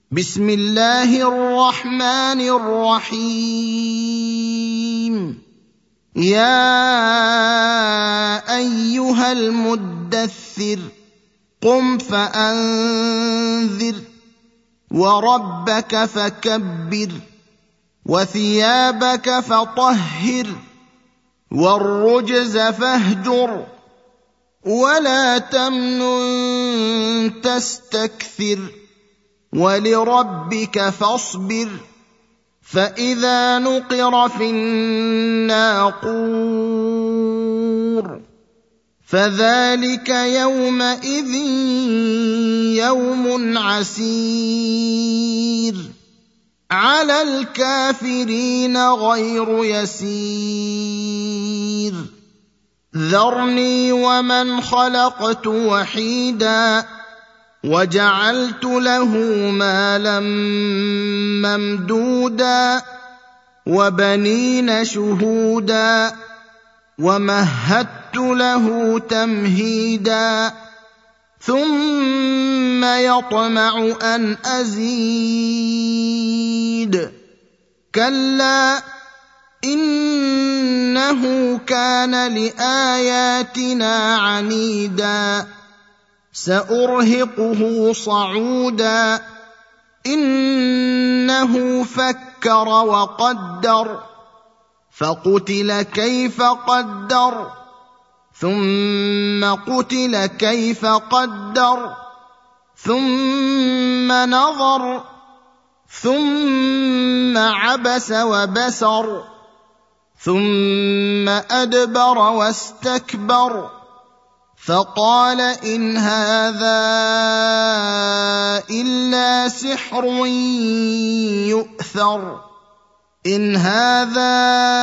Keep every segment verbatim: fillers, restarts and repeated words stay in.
بسم الله الرحمن الرحيم يا أيها المدثر قم فأنذر وربك فكبر وثيابك فطهر والرجز فاهجر ولا تمنن تستكثر ولربك فاصبر فإذا نقر في الناقور فذلك يومئذ يوم عسير على الكافرين غير يسير ذرني ومن خلقت وحيدا وجعلت له مالا ممدودا وبنين شهودا ومهدت له تمهيدا ثم يطمع أن أزيد كلا إنه كان لآياتنا عنيدا سأرهقه صعودا إنه فكر وقدر فقتل كيف قدر ثم قتل كيف قدر ثم نظر ثم عبس وبسر ثم أدبر واستكبر فقال إن هذا إلا سحر يؤثر إن هذا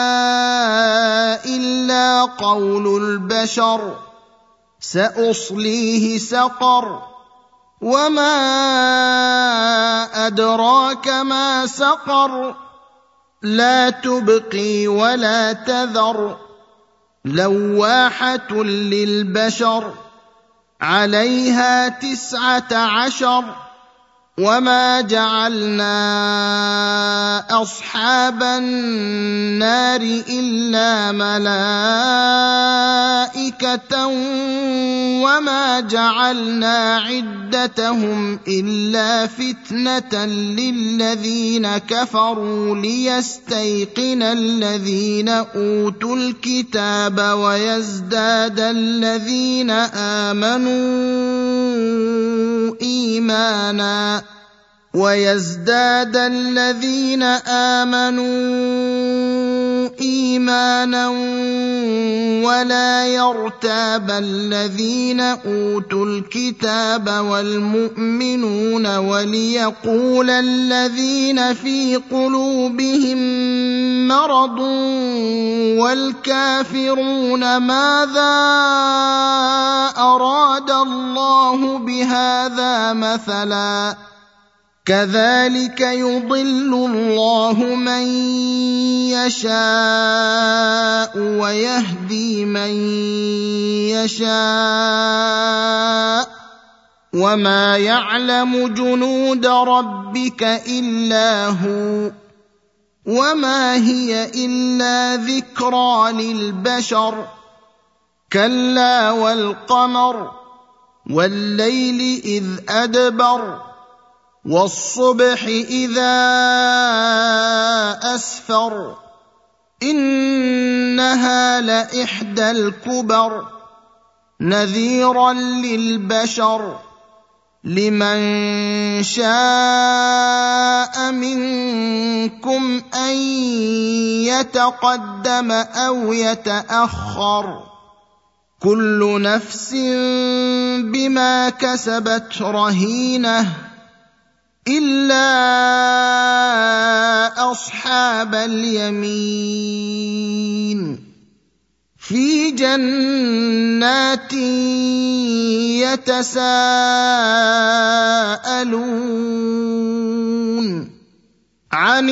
إلا قول البشر سأصليه سقر وما أدراك ما سقر لا تبقي ولا تذر لواحة للبشر عليها تسعة عشر وما جعلنا أصحاب النار إلا ملائكة وما جعلنا عدتهم إلا فتنة للذين كفروا ليستيقن الذين أوتوا الكتاب ويزداد الذين آمنوا إيمانا ويزداد الذين آمنوا إيمانا ولا يرتاب الذين أوتوا الكتاب والمؤمنون وليقول الذين في قلوبهم مرض والكافرون ماذا أراد الله بهذا مثلا كذلك يضل الله من يشاء ويهدي من يشاء وما يعلم جنود ربك إلا هو وما هي إلا ذكرى للبشر كلا والقمر والليل إذ أدبر والصبح إذا أسفر إنها لإحدى الكبر نذيرا للبشر لمن شاء منكم أن يتقدم أو يتأخر كل نفس بما كسبت رهينة إلا أصحاب اليمين في جنات يتساءلون عن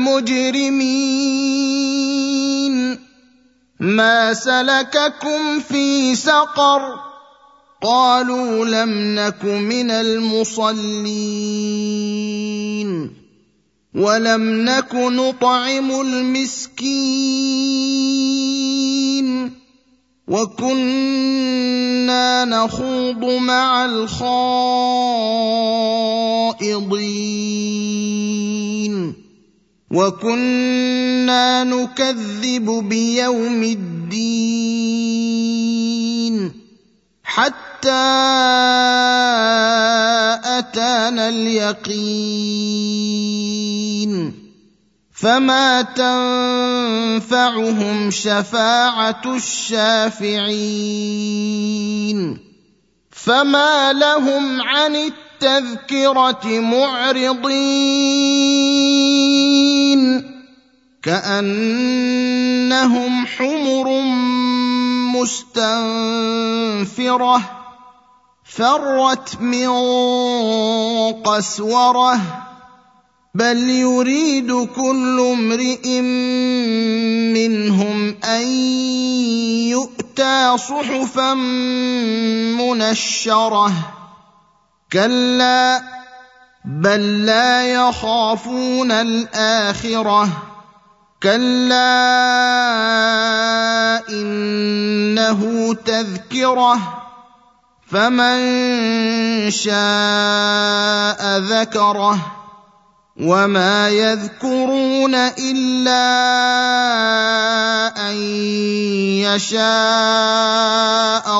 المجرمين ما سلككم في سقر قالوا لم نك من المصلين ولم نك نطعم المسكين وكنا نخوض مع الخائضين وكنا نكذب بيوم الدين حتى أتانا اليقين فما تنفعهم شفاعة الشافعين فما لهم عن التذكرة معرضين كأنهم حمر مستنفرة فرت من قسورة بل يريد كل امرئ منهم أن يؤتى صحفا منشرة كلا بل لا يخافون الآخرة كلا إنه تذكرة فمن شاء ذكره وما يذكرون إلا أن يشاء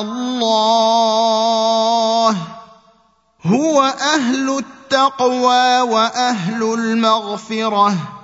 الله هو أهل التقوى وأهل المغفرة